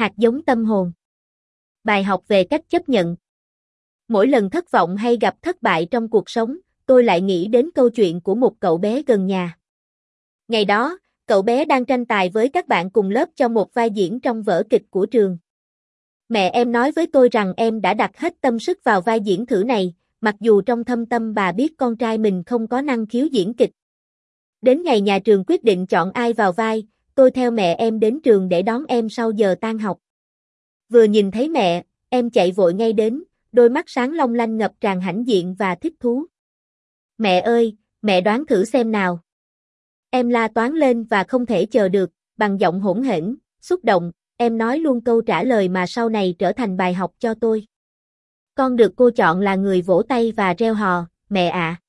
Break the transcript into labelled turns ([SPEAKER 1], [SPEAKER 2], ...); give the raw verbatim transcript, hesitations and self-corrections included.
[SPEAKER 1] hạt giống tâm hồn. Bài học về cách chấp nhận. Mỗi lần thất vọng hay gặp thất bại trong cuộc sống, tôi lại nghĩ đến câu chuyện của một cậu bé gần nhà. Ngày đó, cậu bé đang tranh tài với các bạn cùng lớp cho một vai diễn trong vở kịch của trường. Mẹ em nói với tôi rằng em đã đặt hết tâm sức vào vai diễn thử này, mặc dù trong thâm tâm bà biết con trai mình không có năng khiếu diễn kịch. Đến ngày nhà trường quyết định chọn ai vào vai, tôi theo mẹ em đến trường để đón em sau giờ tan học. Vừa nhìn thấy mẹ, em chạy vội ngay đến, đôi mắt sáng long lanh ngập tràn hãnh diện và thích thú. Mẹ ơi, mẹ đoán thử xem nào. Em la toáng lên và không thể chờ được, bằng giọng hỗn hển, xúc động, em nói luôn câu trả lời mà sau này trở thành bài học cho tôi. Con được cô chọn là người vỗ tay và reo hò, mẹ ạ.